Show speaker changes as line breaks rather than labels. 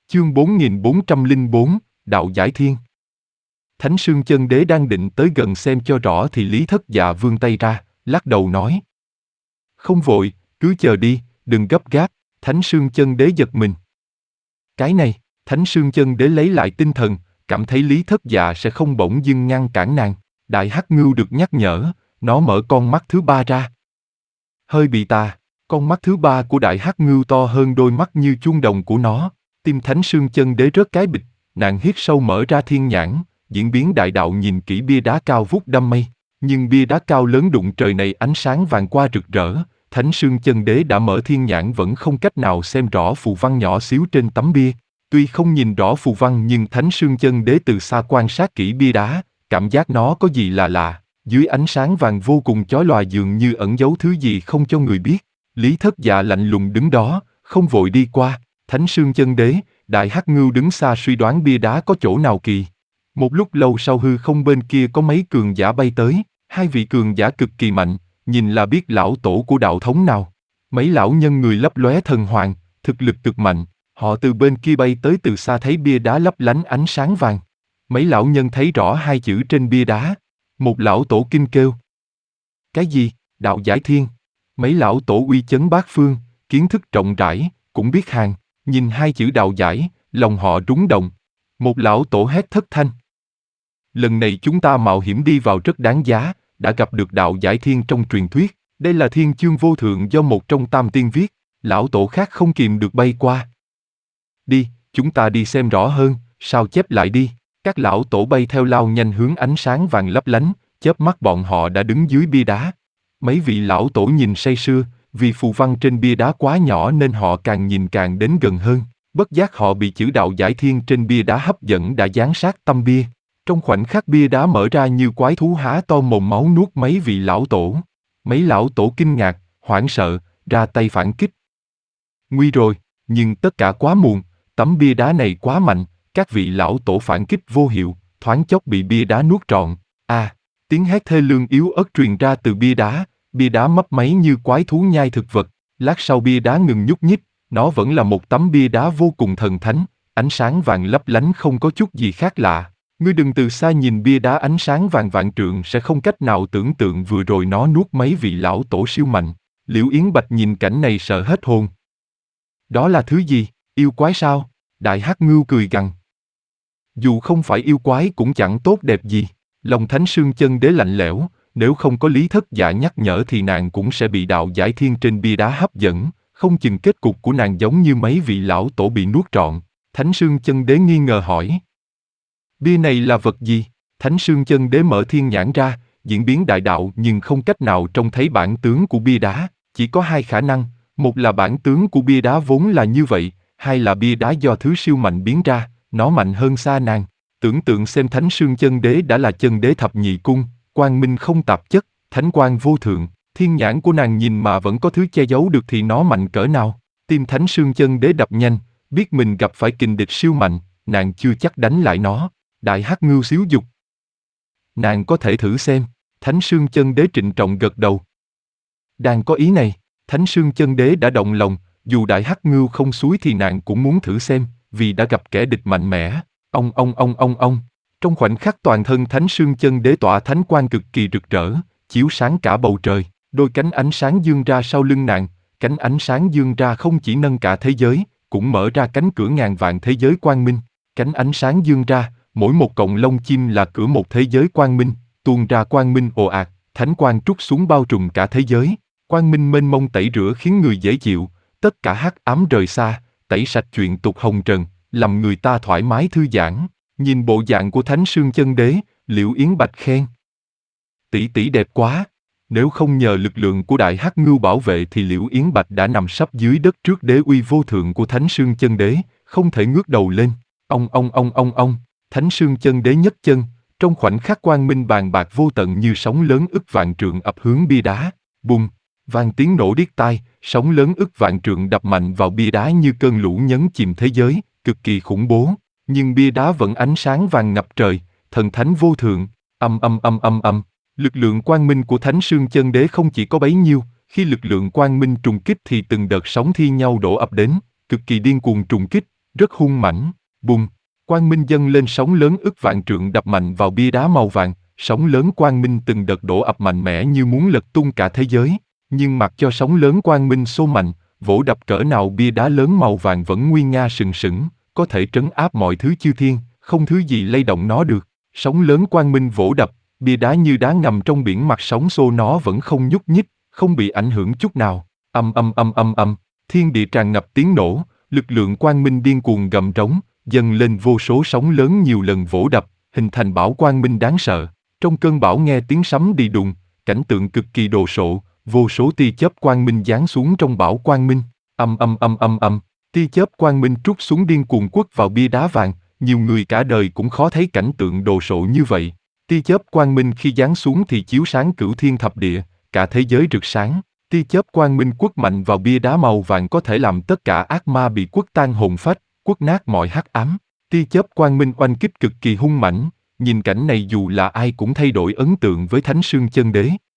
Chương 4404, Đạo Giải Thiên. Thánh Sương Chân Đế đang định tới gần xem cho rõ thì Lý Thất Dạ vươn tay ra, lắc đầu nói. Không vội, cứ chờ đi, đừng gấp gáp. Thánh Sương Chân Đế giật mình. Cái này, Thánh Sương Chân Đế lấy lại tinh thần, cảm thấy Lý Thất Dạ sẽ không bỗng dưng ngăn cản nàng. Đại Hắc Ngưu được nhắc nhở, nó mở con mắt thứ ba ra. Hơi bị tà, con mắt thứ ba của Đại Hắc Ngưu to hơn đôi mắt như chuông đồng của nó. Tim Thánh Sương Chân Đế rớt cái bịch, nàng hít sâu mở ra thiên nhãn, diễn biến đại đạo nhìn kỹ bia đá cao vút đâm mây. Nhưng bia đá cao lớn đụng trời này ánh sáng vàng qua rực rỡ, Thánh Sương Chân Đế đã mở thiên nhãn vẫn không cách nào xem rõ phù văn nhỏ xíu trên tấm bia. Tuy không nhìn rõ phù văn nhưng Thánh Sương Chân Đế từ xa quan sát kỹ bia đá, cảm giác nó có gì là lạ, dưới ánh sáng vàng vô cùng chói lòa dường như ẩn giấu thứ gì không cho người biết. Lý Thất Dạ lạnh lùng đứng đó, không vội đi qua. Thánh Sương Chân Đế, Đại Hắc Ngưu đứng xa suy đoán bia đá có chỗ nào kỳ. Một lúc lâu sau hư không bên kia có mấy cường giả bay tới, hai vị cường giả cực kỳ mạnh, nhìn là biết lão tổ của đạo thống nào. Mấy lão nhân người lấp lóe thần hoàng, thực lực cực mạnh, họ từ bên kia bay tới từ xa thấy bia đá lấp lánh ánh sáng vàng. Mấy lão nhân thấy rõ hai chữ trên bia đá. Một lão tổ kinh kêu. Cái gì? Đạo Giải Thiên. Mấy lão tổ uy chấn bát phương, kiến thức rộng rãi, cũng biết hàng, nhìn hai chữ đạo giải, lòng họ rúng động. Một lão tổ hét thất thanh. Lần này chúng ta mạo hiểm đi vào rất đáng giá, đã gặp được đạo Giải Thiên trong truyền thuyết. Đây là thiên chương vô thượng do một trong tam tiên viết, lão tổ khác không kìm được bay qua. Đi, chúng ta đi xem rõ hơn, sao chép lại đi. Các lão tổ bay theo lao nhanh hướng ánh sáng vàng lấp lánh, chớp mắt bọn họ đã đứng dưới bia đá. Mấy vị lão tổ nhìn say sưa, vì phù văn trên bia đá quá nhỏ nên họ càng nhìn càng đến gần hơn. Bất giác họ bị chữ đạo Giải Thiên trên bia đá hấp dẫn đã dán sát tâm bia. Trong khoảnh khắc bia đá mở ra như quái thú há to mồm máu nuốt mấy vị lão tổ. Mấy lão tổ kinh ngạc, hoảng sợ, ra tay phản kích. Nguy rồi, nhưng tất cả quá muộn, tấm bia đá này quá mạnh, các vị lão tổ phản kích vô hiệu, thoáng chốc bị bia đá nuốt trọn. Tiếng hét thê lương yếu ớt truyền ra từ bia đá mấp máy như quái thú nhai thực vật. Lát sau bia đá ngừng nhúc nhích, nó vẫn là một tấm bia đá vô cùng thần thánh, ánh sáng vàng lấp lánh không có chút gì khác lạ. Ngươi đừng từ xa nhìn bia đá ánh sáng vàng vạn trượng sẽ không cách nào tưởng tượng vừa rồi nó nuốt mấy vị lão tổ siêu mạnh. Liễu Yến Bạch nhìn cảnh này sợ hết hồn. Đó là thứ gì, yêu quái sao? Đại Hắc Ngưu cười gằn. Dù không phải yêu quái cũng chẳng tốt đẹp gì. Lòng Thánh Sương Chân Đế lạnh lẽo, nếu không có Lý Thất Dạ nhắc nhở thì nàng cũng sẽ bị đạo Giải Thiên trên bia đá hấp dẫn, không chừng kết cục của nàng giống như mấy vị lão tổ bị nuốt trọn. Thánh Sương Chân Đế nghi ngờ hỏi. Bia này là vật gì? Thánh Sương Chân Đế mở thiên nhãn ra, diễn biến đại đạo nhưng không cách nào trông thấy bản tướng của bia đá, chỉ có hai khả năng, một là bản tướng của bia đá vốn là như vậy, hai là bia đá do thứ siêu mạnh biến ra, nó mạnh hơn xa nàng. Tưởng tượng xem Thánh Sương Chân Đế đã là chân đế thập nhị cung, quang minh không tạp chất, thánh quang vô thượng, thiên nhãn của nàng nhìn mà vẫn có thứ che giấu được thì nó mạnh cỡ nào. Tim Thánh Sương Chân Đế đập nhanh, biết mình gặp phải kình địch siêu mạnh, nàng chưa chắc đánh lại nó. Đại Hắc Ngưu xíu dục. Nàng có thể thử xem. Thánh Sương Chân Đế trịnh trọng gật đầu. Đang có ý này, Thánh Sương Chân Đế đã động lòng, dù Đại Hắc Ngưu không xúi thì nàng cũng muốn thử xem, vì đã gặp kẻ địch mạnh mẽ. Ông. Trong khoảnh khắc toàn thân Thánh Sương Chân Đế tỏa thánh quang cực kỳ rực rỡ, chiếu sáng cả bầu trời. Đôi cánh ánh sáng dương ra sau lưng nàng, cánh ánh sáng dương ra không chỉ nâng cả thế giới, cũng mở ra cánh cửa ngàn vạn thế giới quang minh. Cánh ánh sáng dương ra, mỗi một cọng lông chim là cửa một thế giới quang minh, tuôn ra quang minh ồ ạt, thánh quang trút xuống bao trùm cả thế giới. Quang minh mênh mông tẩy rửa khiến người dễ chịu, tất cả hắc ám rời xa, tẩy sạch chuyện tục hồng trần, làm người ta thoải mái thư giãn. Nhìn bộ dạng của Thánh Sương Chân Đế, Liễu Yến Bạch khen. Tỷ tỷ đẹp quá. Nếu không nhờ lực lượng của Đại Hắc Ngưu bảo vệ thì Liễu Yến Bạch đã nằm sấp dưới đất trước đế uy vô thượng của Thánh Sương Chân Đế, không thể ngước đầu lên. Ông. Thánh Sương Chân Đế nhấc chân, trong khoảnh khắc quang minh bàn bạc vô tận như sóng lớn ức vạn trượng ập hướng bia đá. Bùng, vang tiếng nổ điếc tai, sóng lớn ức vạn trượng đập mạnh vào bia đá như cơn lũ nhấn chìm thế giới, cực kỳ khủng bố. Nhưng bia đá vẫn ánh sáng vàng ngập trời, thần thánh vô thượng. Âm. Lực lượng quang minh của Thánh Sương Chân Đế không chỉ có bấy nhiêu, khi lực lượng quang minh trùng kích thì từng đợt sóng thi nhau đổ ập đến, cực kỳ điên cuồng trùng kích, rất hung mãnh. Bùng! Quang minh dâng lên, sóng lớn ức vạn trượng đập mạnh vào bia đá màu vàng, sóng lớn quang minh từng đợt đổ ập mạnh mẽ như muốn lật tung cả thế giới. Nhưng mặc cho sóng lớn quang minh xô mạnh, vỗ đập cỡ nào, bia đá lớn màu vàng vẫn nguy nga sừng sững, có thể trấn áp mọi thứ chư thiên, không thứ gì lay động nó được. Sóng lớn quang minh vỗ đập, bia đá như đá ngầm trong biển, mặt sóng xô nó vẫn không nhúc nhích, không bị ảnh hưởng chút nào. Âm âm âm âm âm, thiên địa tràn ngập tiếng nổ, lực lượng quang minh điên cuồng gầm trống, dâng lên vô số sóng lớn nhiều lần vỗ đập, hình thành bão quang minh đáng sợ. Trong cơn bão nghe tiếng sấm đi đùng, cảnh tượng cực kỳ đồ sộ, vô số tia chớp quang minh giáng xuống trong bão quang minh. Âm âm âm âm âm, tia chớp quang minh trút xuống điên cuồng quất vào bia đá vàng, nhiều người cả đời cũng khó thấy cảnh tượng đồ sộ như vậy. Tia chớp quang minh khi giáng xuống thì chiếu sáng cửu thiên thập địa, cả thế giới rực sáng. Tia chớp quang minh quất mạnh vào bia đá màu vàng có thể làm tất cả ác ma bị quất tan hồn phách, quất nát mọi hắc ám. Tia chớp quang minh oanh kích cực kỳ hung mãnh, nhìn cảnh này dù là ai cũng thay đổi ấn tượng với Thánh Sương Chân Đế.